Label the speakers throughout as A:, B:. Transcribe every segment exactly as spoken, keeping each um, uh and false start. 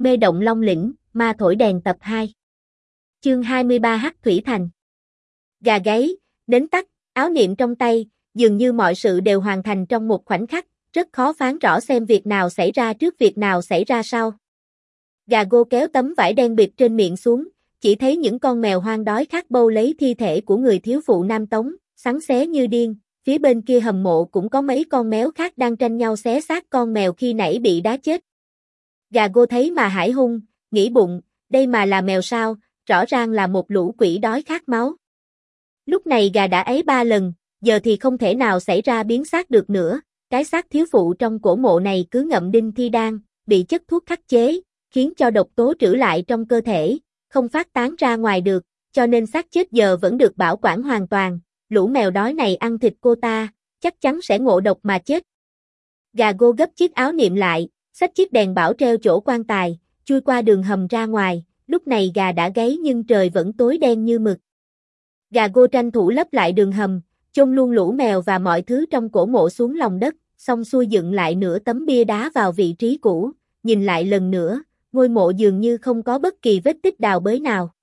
A: Mê động Long Lĩnh, ma thổi đèn tập hai. Chương hai mươi ba Hắc Thủy Thành. Gà gáy, nến tắt, áo niệm trong tay, dường như mọi sự đều hoàn thành trong một khoảnh khắc, rất khó phán rõ xem việc nào xảy ra trước việc nào xảy ra sau. Gà Gô kéo tấm vải đen bịt trên miệng xuống, chỉ thấy những con mèo hoang đói khát bâu lấy thi thể của người thiếu phụ Nam Tống, sắn xé như điên, phía bên kia hầm mộ cũng có mấy con méo khác đang tranh nhau xé xác con mèo khi nãy bị đá chết. Gà Gô thấy mà hãi hung, nghĩ bụng, đây mà là mèo sao, rõ ràng là một lũ quỷ đói khát máu. Lúc này gà đã ấy ba lần, giờ thì không thể nào xảy ra biến xác được nữa, cái xác thiếu phụ trong cổ mộ này cứ ngậm đinh thi đan, bị chất thuốc khắc chế, khiến cho độc tố trữ lại trong cơ thể, không phát tán ra ngoài được, cho nên xác chết giờ vẫn được bảo quản hoàn toàn, lũ mèo đói này ăn thịt cô ta, chắc chắn sẽ ngộ độc mà chết. Gà Gô gấp chiếc áo niệm lại, xách chiếc đèn bảo treo chỗ quan tài, chui qua đường hầm ra ngoài, lúc này gà đã gáy nhưng trời vẫn tối đen như mực. Gà Gô tranh thủ lấp lại đường hầm, chôn luôn lũ mèo và mọi thứ trong cổ mộ xuống lòng đất, xong xuôi dựng lại nửa tấm bia đá vào vị trí cũ, nhìn lại lần nữa, ngôi mộ dường như không có bất kỳ vết tích đào bới nào.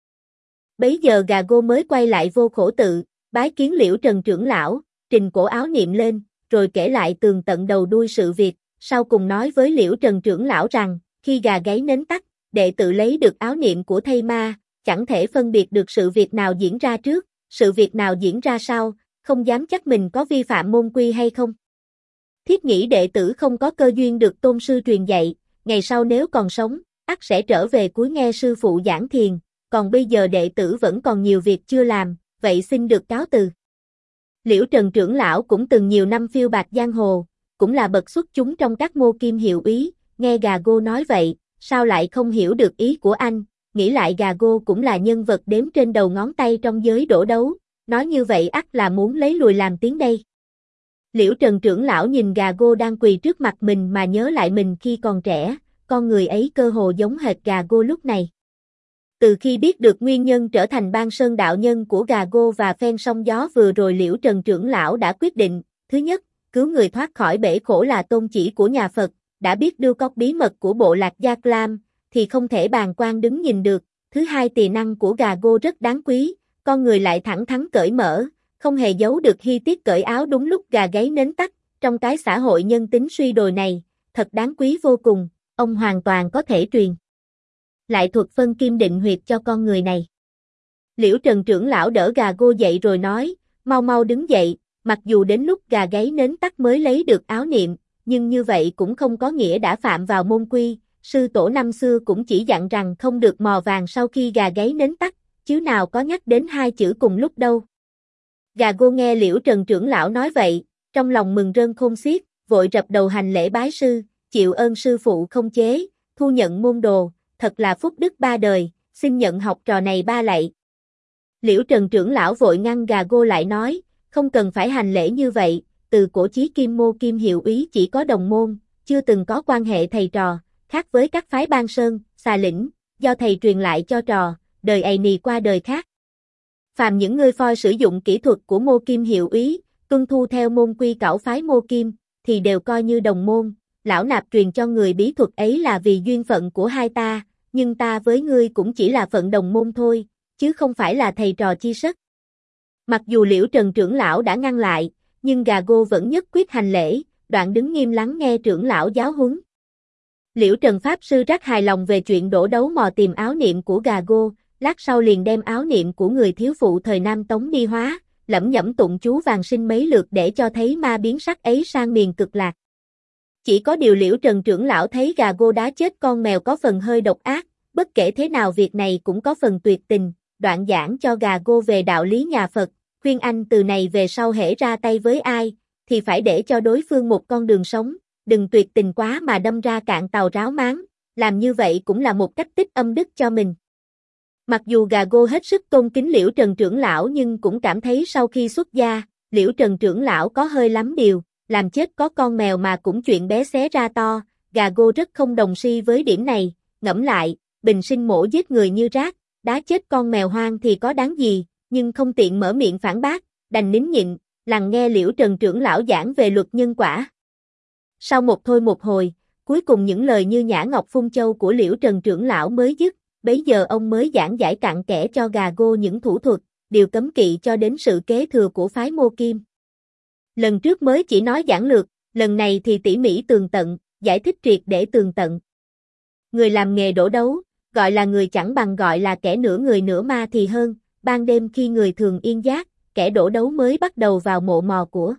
A: Bấy giờ gà Gô mới quay lại Vô Khổ Tự, bái kiến Liễu Trần trưởng lão, trình cổ áo niệm lên, rồi kể lại tường tận đầu đuôi sự việc, sau cùng nói với Liễu Trần trưởng lão rằng, khi gà gáy nến tắt, đệ tử lấy được áo niệm của thây ma, chẳng thể phân biệt được sự việc nào diễn ra trước, sự việc nào diễn ra sau, không dám chắc mình có vi phạm môn quy hay không. Thiết nghĩ đệ tử không có cơ duyên được tôn sư truyền dạy, ngày sau nếu còn sống, ắt sẽ trở về cúi nghe sư phụ giảng thiền, còn bây giờ đệ tử vẫn còn nhiều việc chưa làm, vậy xin được cáo từ. Liễu Trần trưởng lão cũng từng nhiều năm phiêu bạt giang hồ, cũng là bậc xuất chúng trong các mô kim hiệu úy, nghe gà Gô nói vậy, sao lại không hiểu được ý của anh, nghĩ lại gà Gô cũng là nhân vật đếm trên đầu ngón tay trong giới đổ đấu, nói như vậy ắt là muốn lấy lùi làm tiếng đây. Liễu Trần trưởng lão nhìn gà Gô đang quỳ trước mặt mình mà nhớ lại mình khi còn trẻ, con người ấy cơ hồ giống hệt gà Gô lúc này. Từ khi biết được nguyên nhân trở thành Ban Sơn đạo nhân của gà Gô và phen sóng gió vừa rồi, Liễu Trần trưởng lão đã quyết định, thứ nhất, cứu người thoát khỏi bể khổ là tôn chỉ của nhà Phật, đã biết đưa cóc bí mật của bộ lạc Gia Clam, thì không thể bàng quan đứng nhìn được, thứ hai, tỳ năng của gà Gô rất đáng quý, con người lại thẳng thắn cởi mở, không hề giấu được hi tiết cởi áo đúng lúc gà gáy nến tắt, trong cái xã hội nhân tính suy đồi này, thật đáng quý vô cùng, ông hoàn toàn có thể truyền lại thuật phân kim định huyệt cho con người này. Liễu Trần trưởng lão đỡ gà Gô dậy rồi nói, mau mau đứng dậy, mặc dù đến lúc gà gáy nến tắt mới lấy được áo niệm, nhưng như vậy cũng không có nghĩa đã phạm vào môn quy, sư tổ năm xưa cũng chỉ dặn rằng không được mò vàng sau khi gà gáy nến tắt, chứ nào có nhắc đến hai chữ cùng lúc đâu. Gà Gô nghe Liễu Trần trưởng lão nói vậy, trong lòng mừng rơn khôn xiết, vội rập đầu hành lễ bái sư, chịu ơn sư phụ không chế, thu nhận môn đồ, thật là phúc đức ba đời, xin nhận học trò này ba lạy. Liễu Trần trưởng lão vội ngăn gà Gô lại nói, không cần phải hành lễ như vậy, từ cổ chí kim mô kim hiệu úy chỉ có đồng môn, chưa từng có quan hệ thầy trò, khác với các phái Ban Sơn, Xà Lĩnh, do thầy truyền lại cho trò, đời ầy nì qua đời khác. Phàm những người phoi sử dụng kỹ thuật của mô kim hiệu úy, tuân thu theo môn quy cảo phái mô kim, thì đều coi như đồng môn, lão nạp truyền cho người bí thuật ấy là vì duyên phận của hai ta, nhưng ta với ngươi cũng chỉ là phận đồng môn thôi, chứ không phải là thầy trò chi sất. Mặc dù Liễu Trần trưởng lão đã ngăn lại, nhưng gà Gô vẫn nhất quyết hành lễ, đoạn đứng nghiêm lắng nghe trưởng lão giáo huấn. Liễu Trần pháp sư rất hài lòng về chuyện đổ đấu mò tìm áo niệm của gà Gô, lát sau liền đem áo niệm của người thiếu phụ thời Nam Tống đi hóa, lẩm nhẩm tụng chú vàng sinh mấy lượt để cho thấy ma biến sắc ấy sang miền cực lạc. Chỉ có điều Liễu Trần trưởng lão thấy gà Gô đá chết con mèo có phần hơi độc ác, bất kể thế nào việc này cũng có phần tuyệt tình, đoạn giảng cho gà Gô về đạo lý nhà Phật, khuyên anh từ này về sau hễ ra tay với ai, thì phải để cho đối phương một con đường sống, đừng tuyệt tình quá mà đâm ra cạn tàu ráo máng, làm như vậy cũng là một cách tích âm đức cho mình. Mặc dù gà Gô hết sức tôn kính Liễu Trần trưởng lão nhưng cũng cảm thấy sau khi xuất gia, Liễu Trần trưởng lão có hơi lắm điều, làm chết có con mèo mà cũng chuyện bé xé ra to, gà Gô rất không đồng si với điểm này, ngẫm lại, bình sinh mổ giết người như rác, đá chết con mèo hoang thì có đáng gì, nhưng không tiện mở miệng phản bác, đành nín nhịn, lắng nghe Liễu Trần trưởng lão giảng về luật nhân quả. Sau một thôi một hồi, Cuối cùng những lời như nhã ngọc phun châu của Liễu Trần trưởng lão mới dứt, bấy giờ ông mới giảng giải cặn kẽ cho Gà Gô những thủ thuật, điều cấm kỵ cho đến sự kế thừa của phái Mô Kim. Lần trước mới chỉ nói giản lược, lần này thì tỉ mỉ tường tận, giải thích triệt để tường tận. Người làm nghề đổ đấu, gọi là người chẳng bằng gọi là kẻ nửa người nửa ma thì hơn, ban đêm khi người thường yên giác, kẻ đổ đấu mới bắt đầu vào mộ mò của.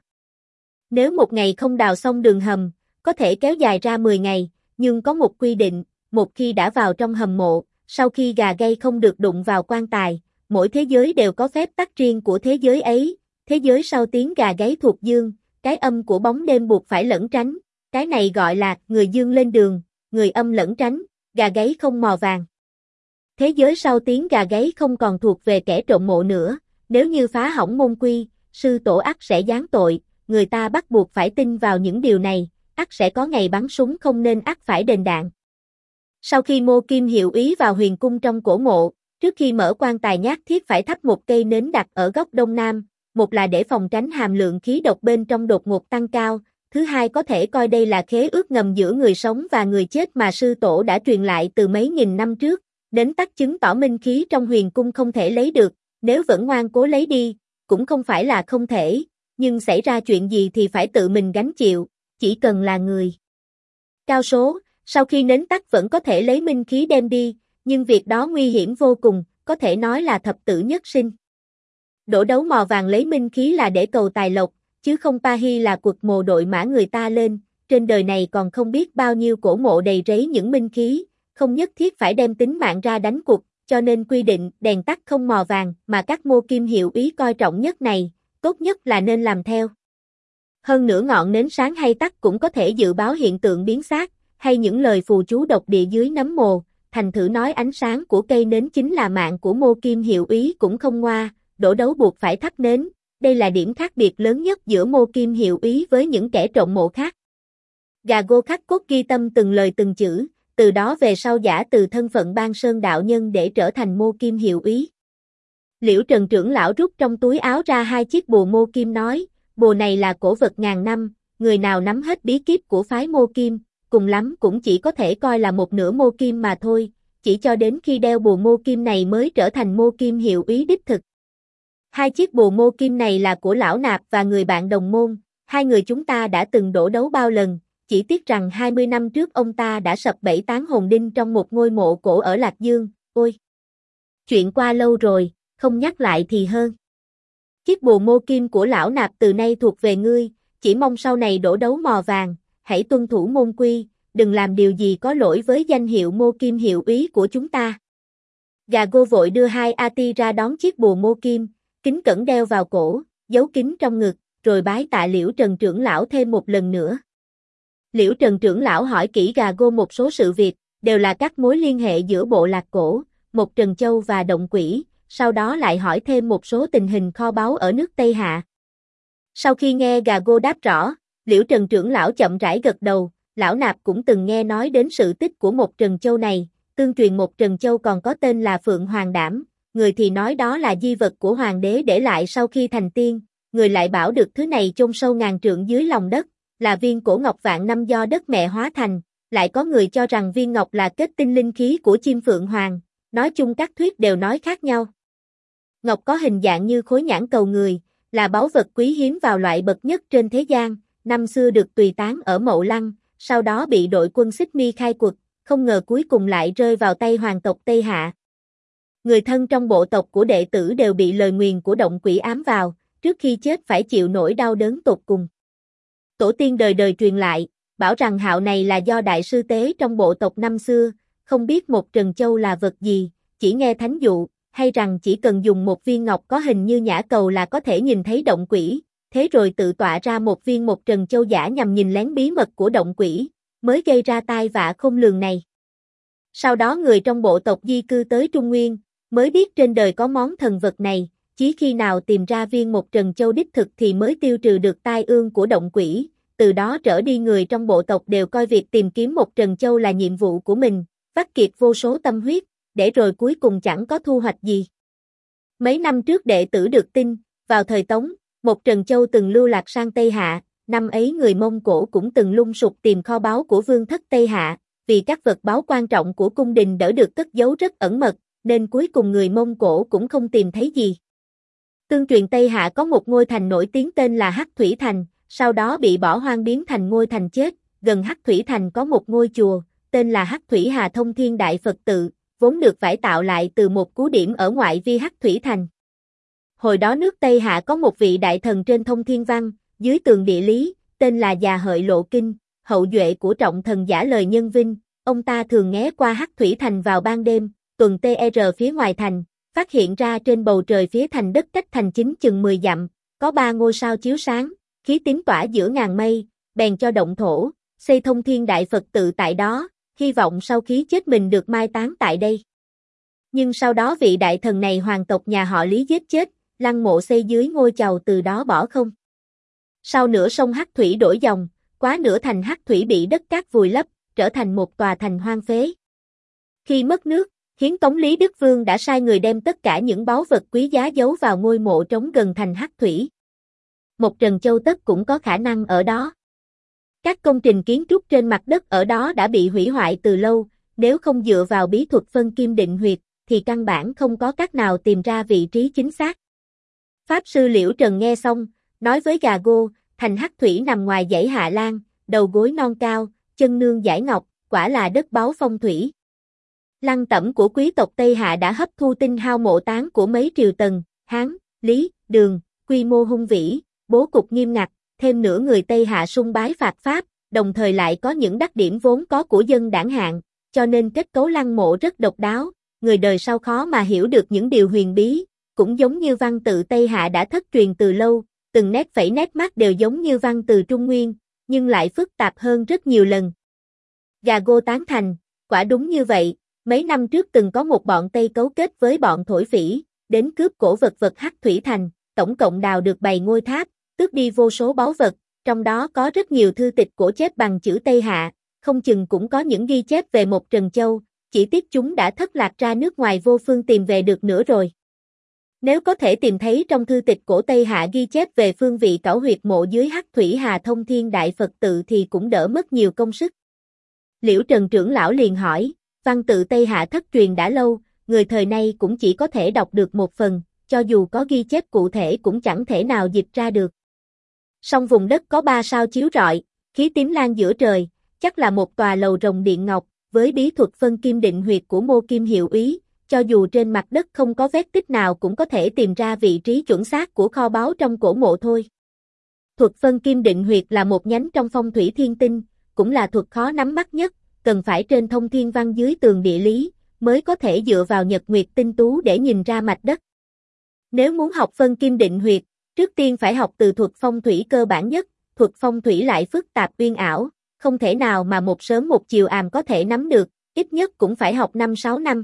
A: Nếu một ngày không đào xong đường hầm, có thể kéo dài ra mười ngày, nhưng có một quy định, một khi đã vào trong hầm mộ, sau khi gà gáy không được đụng vào quan tài, mỗi thế giới đều có phép tắc riêng của thế giới ấy, thế giới sau tiếng gà gáy thuộc dương, cái âm của bóng đêm buộc phải lẩn tránh, cái này gọi là người dương lên đường, người âm lẩn tránh, gà gáy không mò vàng. Thế giới sau tiếng gà gáy không còn thuộc về kẻ trộm mộ nữa, nếu như phá hỏng môn quy, sư tổ ắt sẽ giáng tội, người ta bắt buộc phải tin vào những điều này, ắt sẽ có ngày bắn súng không nên ắt phải đền đạn. Sau khi Mô Kim hiệu ý vào huyền cung trong cổ mộ, trước khi mở quan tài nhát thiết phải thắp một cây nến đặt ở góc đông nam, một là để phòng tránh hàm lượng khí độc bên trong đột ngột tăng cao, thứ hai có thể coi đây là khế ước ngầm giữa người sống và người chết mà sư tổ đã truyền lại từ mấy nghìn năm trước, đến tắc chứng tỏ minh khí trong huyền cung không thể lấy được, nếu vẫn ngoan cố lấy đi, cũng không phải là không thể, nhưng xảy ra chuyện gì thì phải tự mình gánh chịu, chỉ cần là người cao số, sau khi nến tắt vẫn có thể lấy minh khí đem đi, nhưng việc đó nguy hiểm vô cùng, có thể nói là thập tử nhất sinh. Đổ đấu mò vàng lấy minh khí là để cầu tài lộc, chứ không pa hi là quật mồ đội mã người ta lên, trên đời này còn không biết bao nhiêu cổ mộ đầy rẫy những minh khí, không nhất thiết phải đem tính mạng ra đánh cuộc, cho nên quy định đèn tắt không mò vàng mà các Mô Kim hiệu ý coi trọng nhất này, tốt nhất là nên làm theo. Hơn nữa ngọn nến sáng hay tắt cũng có thể dự báo hiện tượng biến xác, hay những lời phù chú độc địa dưới nấm mồ, thành thử nói ánh sáng của cây nến chính là mạng của Mô Kim hiệu ý cũng không ngoa, đổ đấu buộc phải thắp nến, đây là điểm khác biệt lớn nhất giữa Mô Kim hiệu ý với những kẻ trộm mộ khác. Gà Gô khắc cốt ghi tâm từng lời từng chữ, từ đó về sau giả từ thân phận Ban Sơn đạo nhân để trở thành Mô Kim hiệu ý. Liễu Trần trưởng lão rút trong túi áo ra hai chiếc bùa Mô Kim nói, bùa này là cổ vật ngàn năm, người nào nắm hết bí kíp của phái Mô Kim, cùng lắm cũng chỉ có thể coi là một nửa Mô Kim mà thôi, chỉ cho đến khi đeo bùa Mô Kim này mới trở thành Mô Kim hiệu ý đích thực. Hai chiếc bùa Mô Kim này là của lão Nạp và người bạn đồng môn, hai người chúng ta đã từng đổ đấu bao lần, chỉ tiếc rằng hai mươi năm trước ông ta đã sập bẫy tán hồn đinh trong một ngôi mộ cổ ở Lạc Dương, ôi! Chuyện qua lâu rồi, không nhắc lại thì hơn. Chiếc bùa Mô Kim của lão Nạp từ nay thuộc về ngươi, chỉ mong sau này đổ đấu mò vàng, hãy tuân thủ môn quy, đừng làm điều gì có lỗi với danh hiệu Mô Kim hiệu ý của chúng ta. Gà Gô vội đưa hai a tê ra đón chiếc bùa Mô Kim, kính cẩn đeo vào cổ, giấu kín trong ngực, rồi bái tạ Liễu Trần trưởng lão thêm một lần nữa. Liễu Trần trưởng lão hỏi kỹ Gà Gô một số sự việc, đều là các mối liên hệ giữa bộ lạc cổ, một Trần Châu và động quỷ, sau đó lại hỏi thêm một số tình hình kho báu ở nước Tây Hạ. Sau khi nghe Gà Gô đáp rõ, Liễu Trần trưởng lão chậm rãi gật đầu, lão Nạp cũng từng nghe nói đến sự tích của một Trần Châu này, tương truyền một Trần Châu còn có tên là Phượng Hoàng Đảm, người thì nói đó là di vật của hoàng đế để lại sau khi thành tiên, người lại bảo được thứ này chôn sâu ngàn trượng dưới lòng đất, là viên cổ ngọc vạn năm do đất mẹ hóa thành, lại có người cho rằng viên ngọc là kết tinh linh khí của chim Phượng Hoàng, nói chung các thuyết đều nói khác nhau. Ngọc có hình dạng như khối nhãn cầu người, là báu vật quý hiếm vào loại bậc nhất trên thế gian, năm xưa được tùy tán ở Mậu Lăng, sau đó bị đội quân Xích Mi khai quật, không ngờ cuối cùng lại rơi vào tay hoàng tộc Tây Hạ. Người thân trong bộ tộc của đệ tử đều bị lời nguyền của động quỷ ám vào, trước khi chết phải chịu nỗi đau đớn tột cùng. Tổ tiên đời đời truyền lại, bảo rằng hạo này là do đại sư tế trong bộ tộc năm xưa, không biết một Trần Châu là vật gì, chỉ nghe thánh dụ, hay rằng chỉ cần dùng một viên ngọc có hình như nhã cầu là có thể nhìn thấy động quỷ, thế rồi tự tọa ra một viên một Trần Châu giả nhằm nhìn lén bí mật của động quỷ, mới gây ra tai vạ không lường này. Sau đó người trong bộ tộc di cư tới Trung Nguyên, mới biết trên đời có món thần vật này, chỉ khi nào tìm ra viên một Trần Châu đích thực thì mới tiêu trừ được tai ương của động quỷ, từ đó trở đi người trong bộ tộc đều coi việc tìm kiếm một Trần Châu là nhiệm vụ của mình, vắt kiệt vô số tâm huyết, để rồi cuối cùng chẳng có thu hoạch gì. Mấy năm trước đệ tử được tin, vào thời Tống, một Trần Châu từng lưu lạc sang Tây Hạ, năm ấy người Mông Cổ cũng từng lung sục tìm kho báu của vương thất Tây Hạ, vì các vật báu quan trọng của cung đình đỡ được cất giấu rất ẩn mật, nên cuối cùng người Mông Cổ cũng không tìm thấy gì. Tương truyền Tây Hạ có một ngôi thành nổi tiếng tên là Hắc Thủy Thành, sau đó bị bỏ hoang biến thành ngôi thành chết, gần Hắc Thủy Thành có một ngôi chùa, tên là Hắc Thủy Hà Thông Thiên Đại Phật Tự, vốn được cải tạo lại từ một cú điểm ở ngoại vi Hắc Thủy Thành. Hồi đó nước Tây Hạ có một vị đại thần trên Thông Thiên Văn, dưới tường địa lý, tên là Già Hợi Lộ Kinh, hậu duệ của trọng thần Giả Lời Nhân Vinh, ông ta thường nghé qua Hắc Thủy Thành vào ban đêm, tuần tê rờ phía ngoài thành, phát hiện ra trên bầu trời phía thành đất cách thành chính chừng mười dặm, có ba ngôi sao chiếu sáng, khí tín tỏa giữa ngàn mây, bèn cho động thổ, xây Thông Thiên Đại Phật Tự tại đó, hy vọng sau khi chết mình được mai táng tại đây. Nhưng sau đó vị đại thần này hoàng tộc nhà họ Lý giết chết, lăng mộ xây dưới ngôi chầu từ đó bỏ không. Sau nửa sông Hắc Thủy đổi dòng, quá nửa thành Hắc Thủy bị đất cát vùi lấp, trở thành một tòa thành hoang phế. Khi mất nước, Hiến Tống Lý Đức Vương đã sai người đem tất cả những báu vật quý giá giấu vào ngôi mộ trống gần thành Hắc Thủy. Một Trần Châu Tất cũng có khả năng ở đó. Các công trình kiến trúc trên mặt đất ở đó đã bị hủy hoại từ lâu, nếu không dựa vào bí thuật phân kim định huyệt, thì căn bản không có cách nào tìm ra vị trí chính xác. Pháp sư Liễu Trần nghe xong, nói với Gà Gô, thành Hắc Thủy nằm ngoài dãy Hạ Lan, đầu gối non cao, chân nương giải ngọc, quả là đất báu phong thủy. Lăng tẩm của quý tộc Tây Hạ đã hấp thu tinh hao mộ tán của mấy triều Tần, Hán, Lý, Đường, quy mô hung vĩ, bố cục nghiêm ngặt, thêm nữa người Tây Hạ sung bái phạt Pháp, đồng thời lại có những đặc điểm vốn có của dân đảng hạng, cho nên kết cấu lăng mộ rất độc đáo, người đời sau khó mà hiểu được những điều huyền bí, cũng giống như văn tự Tây Hạ đã thất truyền từ lâu, từng nét phẩy nét mắt đều giống như văn từ Trung Nguyên, nhưng lại phức tạp hơn rất nhiều lần. Gà Gô tán thành, quả đúng như vậy, mấy năm trước từng có một bọn Tây cấu kết với bọn thổ phỉ, đến cướp cổ vật vật Hắc Thủy Thành, tổng cộng đào được bảy ngôi tháp, tước đi vô số báu vật, trong đó có rất nhiều thư tịch cổ chép bằng chữ Tây Hạ, không chừng cũng có những ghi chép về một Trần Châu, chỉ tiếc chúng đã thất lạc ra nước ngoài vô phương tìm về được nữa rồi. Nếu có thể tìm thấy trong thư tịch cổ Tây Hạ ghi chép về phương vị cẩu huyệt mộ dưới Hắc Thủy Hà Thông Thiên Đại Phật Tự thì cũng đỡ mất nhiều công sức. Liễu Trần trưởng lão liền hỏi, văn tự Tây Hạ thất truyền đã lâu, người thời nay cũng chỉ có thể đọc được một phần, cho dù có ghi chép cụ thể cũng chẳng thể nào dịch ra được. Song vùng đất có ba sao chiếu rọi, khí tím lan giữa trời, chắc là một tòa lầu rồng điện ngọc, với bí thuật phân kim định huyệt của Mô Kim hiệu úy, cho dù trên mặt đất không có vết tích nào cũng có thể tìm ra vị trí chuẩn xác của kho báu trong cổ mộ thôi. Thuật phân kim định huyệt là một nhánh trong phong thủy thiên tinh, cũng là thuật khó nắm bắt nhất, cần phải trên thông thiên văn dưới tường địa lý, mới có thể dựa vào nhật nguyệt tinh tú để nhìn ra mạch đất. Nếu muốn học phân kim định huyệt, trước tiên phải học từ thuật phong thủy cơ bản nhất, thuật phong thủy lại phức tạp uyên ảo, không thể nào mà một sớm một chiều àm có thể nắm được, ít nhất cũng phải học năm sáu năm.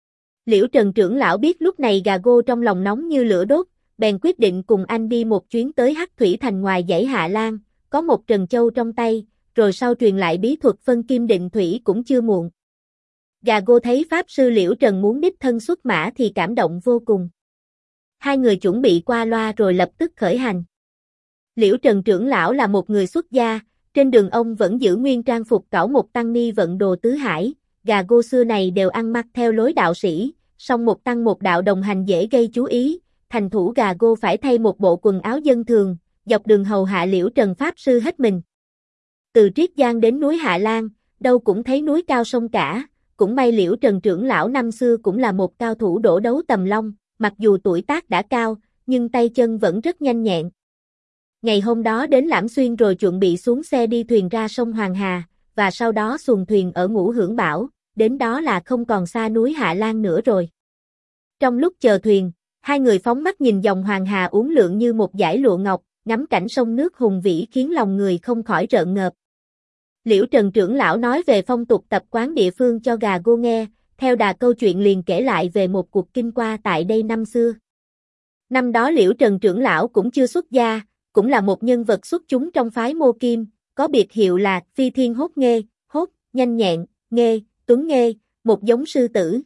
A: Liễu Trần trưởng lão biết lúc này Gà Gô trong lòng nóng như lửa đốt, bèn quyết định cùng anh đi một chuyến tới Hắc Thủy Thành ngoài dãy Hạ Lan, có một Trần Châu trong tay, rồi sau truyền lại bí thuật phân kim định thủy cũng chưa muộn. Gà Gô thấy Pháp sư Liễu Trần muốn đích thân xuất mã thì cảm động vô cùng. Hai người chuẩn bị qua loa rồi lập tức khởi hành. Liễu Trần trưởng lão là một người xuất gia, trên đường ông vẫn giữ nguyên trang phục cẩu một tăng ni vận đồ tứ hải, Gà Gô xưa này đều ăn mặc theo lối đạo sĩ, song một tăng một đạo đồng hành dễ gây chú ý, thành thủ Gà Gô phải thay một bộ quần áo dân thường, dọc đường hầu hạ Liễu Trần Pháp sư hết mình. Từ Triết Giang đến núi Hạ Lan, đâu cũng thấy núi cao sông cả, cũng may Liễu Trần trưởng lão năm xưa cũng là một cao thủ đổ đấu tầm long, mặc dù tuổi tác đã cao, nhưng tay chân vẫn rất nhanh nhẹn. Ngày hôm đó đến Lãm Xuyên rồi chuẩn bị xuống xe đi thuyền ra sông Hoàng Hà, và sau đó xuồng thuyền ở Ngũ Hưởng Bảo, đến đó là không còn xa núi Hạ Lan nữa rồi. Trong lúc chờ thuyền, hai người phóng mắt nhìn dòng Hoàng Hà uốn lượn như một dải lụa ngọc, ngắm cảnh sông nước hùng vĩ khiến lòng người không khỏi rợn ngợp. Liễu Trần trưởng lão nói về phong tục tập quán địa phương cho Gà Gô nghe, theo đà câu chuyện liền kể lại về một cuộc kinh qua tại đây năm xưa. Năm đó Liễu Trần trưởng lão cũng chưa xuất gia, cũng là một nhân vật xuất chúng trong phái Mô Kim, có biệt hiệu là Phi Thiên Hốt Nghê, hốt, nhanh nhẹn, nghê, tuấn nghê, một giống sư tử.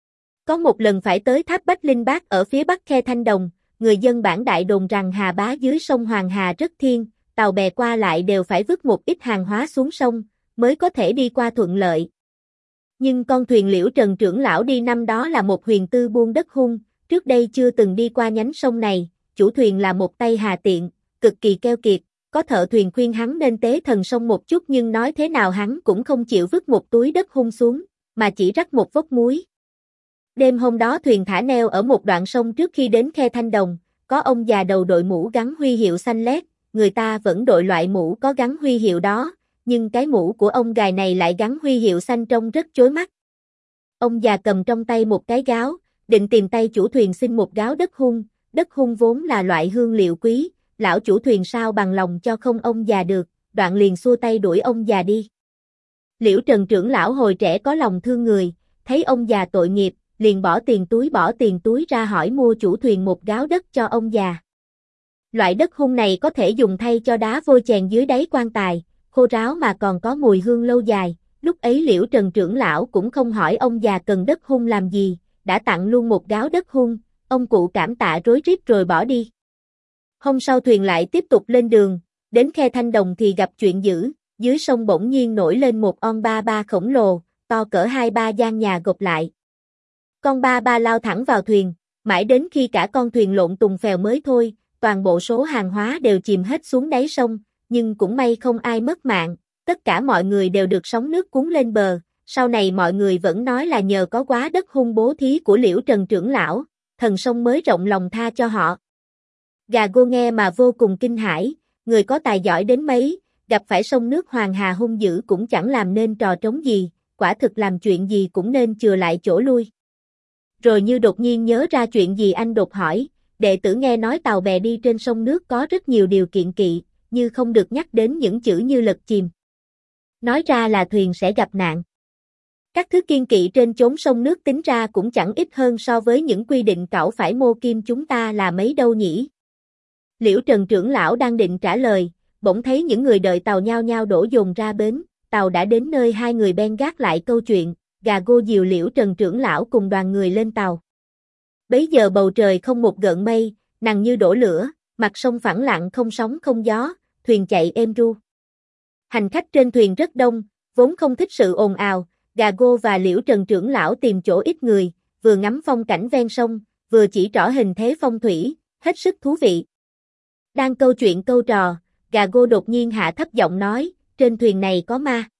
A: Có một lần phải tới tháp Bách Linh Bát ở phía bắc khe Thanh Đồng, người dân bản đại đồn rằng hà bá dưới sông Hoàng Hà rất thiên, tàu bè qua lại đều phải vứt một ít hàng hóa xuống sông, mới có thể đi qua thuận lợi. Nhưng con thuyền Liễu Trần trưởng lão đi năm đó là một huyền tư buôn đất hung, trước đây chưa từng đi qua nhánh sông này, chủ thuyền là một tay hà tiện, cực kỳ keo kiệt, có thợ thuyền khuyên hắn nên tế thần sông một chút nhưng nói thế nào hắn cũng không chịu vứt một túi đất hung xuống, mà chỉ rắc một vốc muối. Đêm hôm đó thuyền thả neo ở một đoạn sông trước khi đến khe Thanh Đồng, có ông già đầu đội mũ gắn huy hiệu xanh lét, người ta vẫn đội loại mũ có gắn huy hiệu đó, nhưng cái mũ của ông gài này lại gắn huy hiệu xanh trông rất chói mắt. Ông già cầm trong tay một cái gáo, định tìm tay chủ thuyền xin một gáo đất hung, đất hung vốn là loại hương liệu quý, lão chủ thuyền sao bằng lòng cho không ông già được, đoạn liền xua tay đuổi ông già đi. Liễu Trần trưởng lão hồi trẻ có lòng thương người, thấy ông già tội nghiệp, liền bỏ tiền túi bỏ tiền túi ra hỏi mua chủ thuyền một gáo đất cho ông già. Loại đất hung này có thể dùng thay cho đá vôi chèn dưới đáy quan tài, khô ráo mà còn có mùi hương lâu dài, lúc ấy Liễu Trần trưởng lão cũng không hỏi ông già cần đất hung làm gì, đã tặng luôn một gáo đất hung, ông cụ cảm tạ rối rít rồi bỏ đi. Hôm sau thuyền lại tiếp tục lên đường, đến khe Thanh Đồng thì gặp chuyện dữ, dưới sông bỗng nhiên nổi lên một con ba ba khổng lồ, to cỡ hai ba gian nhà gộp lại. Con ba ba lao thẳng vào thuyền, mãi đến khi cả con thuyền lộn tùng phèo mới thôi, toàn bộ số hàng hóa đều chìm hết xuống đáy sông, nhưng cũng may không ai mất mạng, tất cả mọi người đều được sóng nước cuốn lên bờ, sau này mọi người vẫn nói là nhờ có quá đất hung bố thí của Liễu Trần trưởng lão, thần sông mới rộng lòng tha cho họ. Gà Gô nghe mà vô cùng kinh hãi, người có tài giỏi đến mấy, gặp phải sông nước hoàng hà hung dữ cũng chẳng làm nên trò trống gì, quả thực làm chuyện gì cũng nên chừa lại chỗ lui. Rồi như đột nhiên nhớ ra chuyện gì anh đột hỏi, đệ tử nghe nói tàu bè đi trên sông nước có rất nhiều điều kiện kỵ, như không được nhắc đến những chữ như lật chìm. Nói ra là thuyền sẽ gặp nạn. Các thứ kiêng kỵ trên chốn sông nước tính ra cũng chẳng ít hơn so với những quy định cẩu phải mô kim chúng ta là mấy đâu nhỉ. Liễu Trần trưởng lão đang định trả lời, bỗng thấy những người đợi tàu nhao nhao đổ dồn ra bến, tàu đã đến nơi hai người ben gác lại câu chuyện, Gà Gô dìu Liễu Trần trưởng lão cùng đoàn người lên tàu. Bấy giờ bầu trời không một gợn mây, nặng như đổ lửa, mặt sông phẳng lặng không sóng không gió, thuyền chạy êm ru. Hành khách trên thuyền rất đông, vốn không thích sự ồn ào, Gà Gô và Liễu Trần trưởng lão tìm chỗ ít người, vừa ngắm phong cảnh ven sông, vừa chỉ trỏ hình thế phong thủy, hết sức thú vị. Đang câu chuyện câu trò, Gà Gô đột nhiên hạ thấp giọng nói, trên thuyền này có ma.